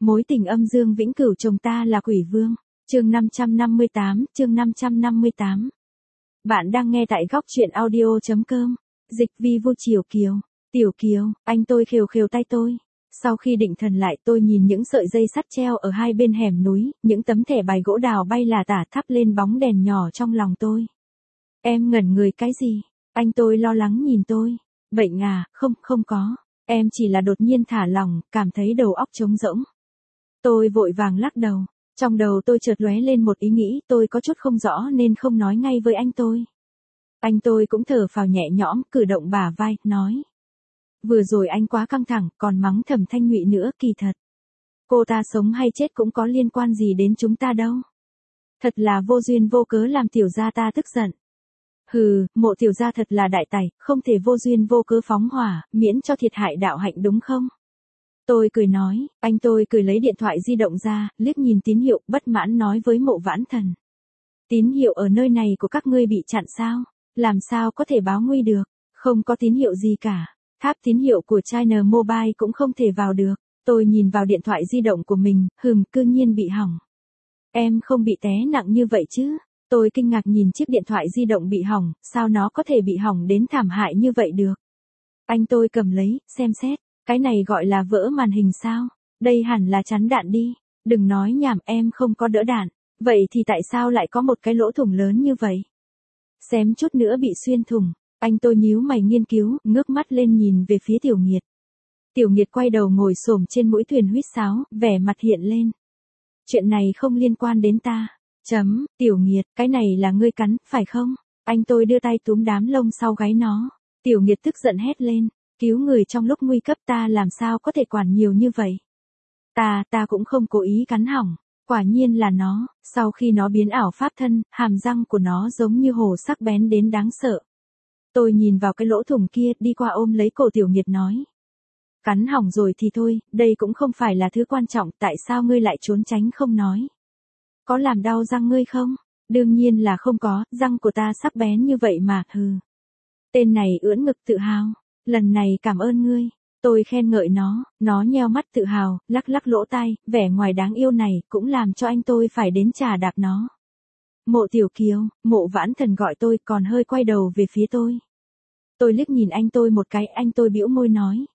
Mối tình âm dương vĩnh cửu chồng ta là quỷ vương. Chương 558. Bạn đang nghe tại góc truyện audio.com. Dịch vi vô Triều Kiều. Tiểu Kiều, anh tôi khều khều tay tôi. Sau khi định thần lại tôi nhìn những sợi dây sắt treo ở hai bên hẻm núi, những tấm thẻ bài gỗ đào bay là tả thắp lên bóng đèn nhỏ trong lòng tôi. Em ngẩn người cái gì? Anh tôi lo lắng nhìn tôi. Bệnh à, không có. Em chỉ là đột nhiên thả lỏng, cảm thấy đầu óc trống rỗng. Tôi vội vàng lắc đầu. Trong đầu tôi chợt lóe lên một ý nghĩ, tôi có chút không rõ nên không nói ngay với anh tôi. Anh tôi cũng thở phào nhẹ nhõm, cử động bả vai, nói. Vừa rồi anh quá căng thẳng, còn mắng Thẩm Thanh Nhụy nữa, kỳ thật. Cô ta sống hay chết cũng có liên quan gì đến chúng ta đâu. Thật là vô duyên vô cớ làm tiểu gia ta tức giận. Hừ, Mộ tiểu gia thật là đại tài, không thể vô duyên vô cớ phóng hỏa, miễn cho thiệt hại đạo hạnh đúng không? Tôi cười nói, anh tôi cười lấy điện thoại di động ra, liếc nhìn tín hiệu, bất mãn nói với Mộ Vãn Thần. Tín hiệu ở nơi này của các ngươi bị chặn sao? Làm sao có thể báo nguy được? Không có tín hiệu gì cả. Tháp tín hiệu của China Mobile cũng không thể vào được. Tôi nhìn vào điện thoại di động của mình, cư nhiên bị hỏng. Em không bị té nặng như vậy chứ? Tôi kinh ngạc nhìn chiếc điện thoại di động bị hỏng, sao nó có thể bị hỏng đến thảm hại như vậy được? Anh tôi cầm lấy, xem xét. Cái này gọi là vỡ màn hình sao? Đây hẳn là chắn đạn đi. Đừng nói nhảm, em không có đỡ đạn. Vậy thì tại sao lại có một cái lỗ thủng lớn như vậy? Xém chút nữa bị xuyên thủng. Anh tôi nhíu mày nghiên cứu, ngước mắt lên nhìn về phía Tiểu Nghiệt. Tiểu Nghiệt quay đầu ngồi xổm trên mũi thuyền huýt sáo, vẻ mặt hiện lên. Chuyện này không liên quan đến ta. Tiểu Nghiệt, cái này là ngươi cắn, phải không? Anh tôi đưa tay túm đám lông sau gáy nó. Tiểu Nghiệt tức giận hét lên. Cứu người trong lúc nguy cấp ta làm sao có thể quản nhiều như vậy? Ta cũng không cố ý cắn hỏng. Quả nhiên là nó, sau khi nó biến ảo pháp thân, hàm răng của nó giống như hổ sắc bén đến đáng sợ. Tôi nhìn vào cái lỗ thủng kia, đi qua ôm lấy cổ Tiểu Nghiệt nói. Cắn hỏng rồi thì thôi, đây cũng không phải là thứ quan trọng, tại sao ngươi lại trốn tránh không nói? Có làm đau răng ngươi không? Đương nhiên là không có, răng của ta sắc bén như vậy mà, hừ. Tên này ưỡn ngực tự hào. Lần này cảm ơn ngươi. Tôi khen ngợi nó nheo mắt tự hào, lắc lắc lỗ tai, vẻ ngoài đáng yêu này cũng làm cho anh tôi phải đến chà đạp nó. Mộ Tiểu Kiều, Mộ Vãn Thần gọi tôi còn hơi quay đầu về phía tôi. Tôi liếc nhìn anh tôi một cái, anh tôi bĩu môi nói.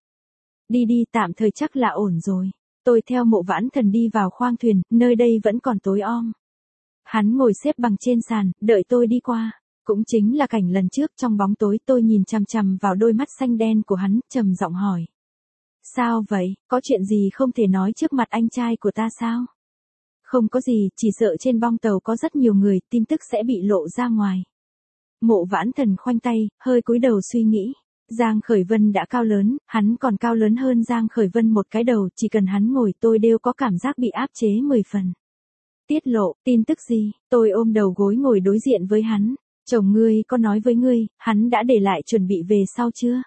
Đi tạm thời chắc là ổn rồi. Tôi theo Mộ Vãn Thần đi vào khoang thuyền, nơi đây vẫn còn tối om. Hắn ngồi xếp bằng trên sàn, đợi tôi đi qua. Cũng chính là cảnh lần trước trong bóng tối tôi nhìn chằm chằm vào đôi mắt xanh đen của hắn, trầm giọng hỏi. Sao vậy, có chuyện gì không thể nói trước mặt anh trai của ta sao? Không có gì, chỉ sợ trên bong tàu có rất nhiều người, tin tức sẽ bị lộ ra ngoài. Mộ Vãn Thần khoanh tay, hơi cúi đầu suy nghĩ. Giang Khởi Vân đã cao lớn, hắn còn cao lớn hơn Giang Khởi Vân một cái đầu, chỉ cần hắn ngồi tôi đều có cảm giác bị áp chế 10 phần. Tiết lộ, tin tức gì? Tôi ôm đầu gối ngồi đối diện với hắn. Chồng ngươi có nói với ngươi, hắn đã để lại chuẩn bị về sau chưa?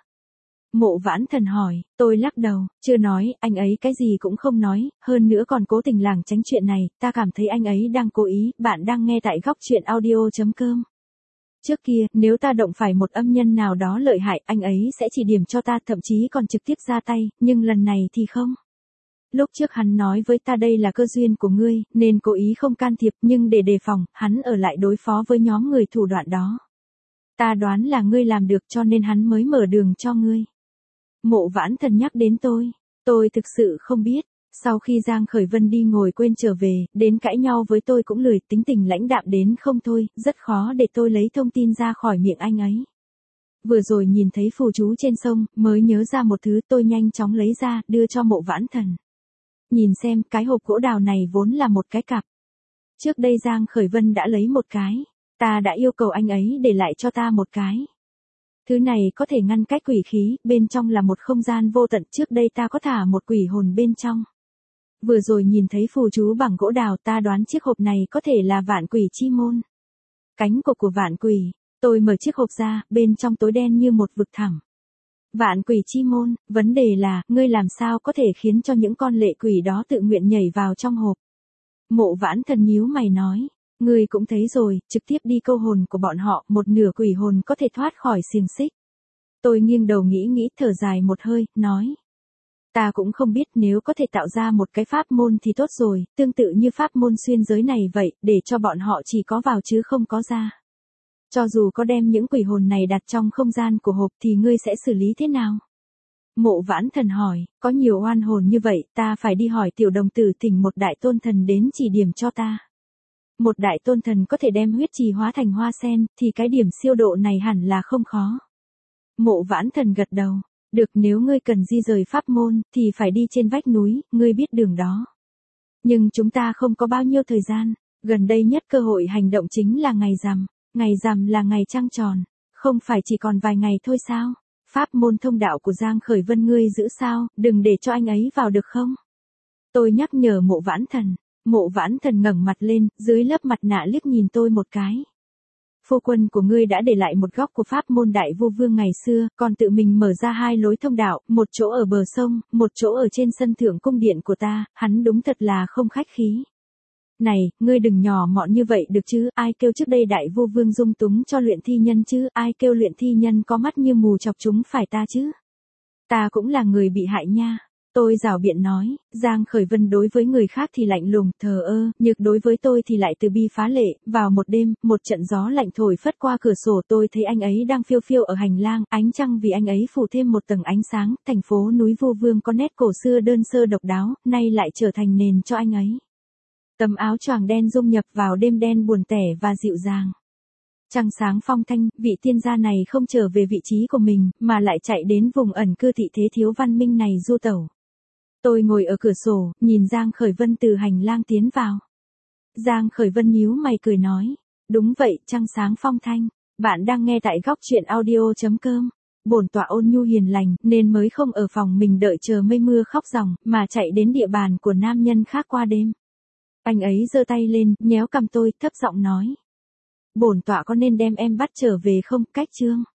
Mộ Vãn Thần hỏi, tôi lắc đầu, chưa nói, anh ấy cái gì cũng không nói, hơn nữa còn cố tình lảng tránh chuyện này, ta cảm thấy anh ấy đang cố ý, bạn đang nghe tại góc truyện audio.com. Trước kia, nếu ta động phải một âm nhân nào đó lợi hại, anh ấy sẽ chỉ điểm cho ta, thậm chí còn trực tiếp ra tay, nhưng lần này thì không. Lúc trước hắn nói với ta đây là cơ duyên của ngươi, nên cố ý không can thiệp, nhưng để đề phòng, hắn ở lại đối phó với nhóm người thủ đoạn đó. Ta đoán là ngươi làm được cho nên hắn mới mở đường cho ngươi. Mộ Vãn Thần nhắc đến tôi thực sự không biết. Sau khi Giang Khởi Vân đi ngồi quên trở về, đến cãi nhau với tôi cũng lười, tính tình lãnh đạm đến không thôi, rất khó để tôi lấy thông tin ra khỏi miệng anh ấy. Vừa rồi nhìn thấy phù chú trên sông, mới nhớ ra một thứ, tôi nhanh chóng lấy ra, đưa cho Mộ Vãn Thần. Nhìn xem, cái hộp gỗ đào này vốn là một cái cặp. Trước đây Giang Khởi Vân đã lấy một cái, ta đã yêu cầu anh ấy để lại cho ta một cái. Thứ này có thể ngăn cách quỷ khí, bên trong là một không gian vô tận, trước đây ta có thả một quỷ hồn bên trong. Vừa rồi nhìn thấy phù chú bằng gỗ đào, ta đoán chiếc hộp này có thể là vạn quỷ chi môn. Cánh của vạn quỷ, tôi mở chiếc hộp ra, bên trong tối đen như một vực thẳm. Vạn quỷ chi môn, vấn đề là, ngươi làm sao có thể khiến cho những con lệ quỷ đó tự nguyện nhảy vào trong hộp. Mộ Vãn Thần nhíu mày nói, ngươi cũng thấy rồi, trực tiếp đi câu hồn của bọn họ, một nửa quỷ hồn có thể thoát khỏi xiềng xích. Tôi nghiêng đầu nghĩ thở dài một hơi, nói. Ta cũng không biết, nếu có thể tạo ra một cái pháp môn thì tốt rồi, tương tự như pháp môn xuyên giới này vậy, để cho bọn họ chỉ có vào chứ không có ra. Cho dù có đem những quỷ hồn này đặt trong không gian của hộp thì ngươi sẽ xử lý thế nào? Mộ Vãn Thần hỏi, có nhiều oan hồn như vậy, ta phải đi hỏi tiểu đồng tử thỉnh một đại tôn thần đến chỉ điểm cho ta. Một đại tôn thần có thể đem huyết trì hóa thành hoa sen, thì cái điểm siêu độ này hẳn là không khó. Mộ Vãn Thần gật đầu, được, nếu ngươi cần di rời pháp môn, thì phải đi trên vách núi, ngươi biết đường đó. Nhưng chúng ta không có bao nhiêu thời gian, gần đây nhất cơ hội hành động chính là ngày rằm là ngày trăng tròn, không phải chỉ còn vài ngày thôi sao? Pháp môn thông đạo của Giang Khởi Vân ngươi giữ sao, đừng để cho anh ấy vào được không? Tôi nhắc nhở Mộ Vãn Thần. Mộ Vãn Thần ngẩng mặt lên, dưới lớp mặt nạ liếc nhìn tôi một cái. Phu quân của ngươi đã để lại một góc của pháp môn Đại Vô Vương ngày xưa, còn tự mình mở ra 2 lối thông đạo, một chỗ ở bờ sông, một chỗ ở trên sân thượng cung điện của ta, hắn đúng thật là không khách khí. Này, ngươi đừng nhỏ mọn như vậy được chứ, ai kêu trước đây Đại Vô Vương dung túng cho luyện thi nhân chứ, ai kêu luyện thi nhân có mắt như mù chọc chúng phải ta chứ. Ta cũng là người bị hại nha. Tôi rảo biện nói, Giang Khởi Vân đối với người khác thì lạnh lùng, thờ ơ, nhược đối với tôi thì lại từ bi phá lệ. Vào một đêm, một trận gió lạnh thổi phất qua cửa sổ, tôi thấy anh ấy đang phiêu phiêu ở hành lang, ánh trăng vì anh ấy phủ thêm một tầng ánh sáng, thành phố núi Vô Vương có nét cổ xưa đơn sơ độc đáo, nay lại trở thành nền cho anh ấy. Tấm áo choàng đen dung nhập vào đêm đen buồn tẻ và dịu dàng. Trăng sáng phong thanh, vị tiên gia này không trở về vị trí của mình, mà lại chạy đến vùng ẩn cư thị thế thiếu văn minh này du tẩu. Tôi ngồi ở cửa sổ, nhìn Giang Khởi Vân từ hành lang tiến vào. Giang Khởi Vân nhíu mày cười nói, đúng vậy, trăng sáng phong thanh, bạn đang nghe tại góc truyện audio.com. Bổn tọa ôn nhu hiền lành, nên mới không ở phòng mình đợi chờ mây mưa khóc ròng, mà chạy đến địa bàn của nam nhân khác qua đêm. Anh ấy giơ tay lên, nhéo cằm tôi, thấp giọng nói. Bổn tọa có nên đem em bắt trở về không, Cách Trương?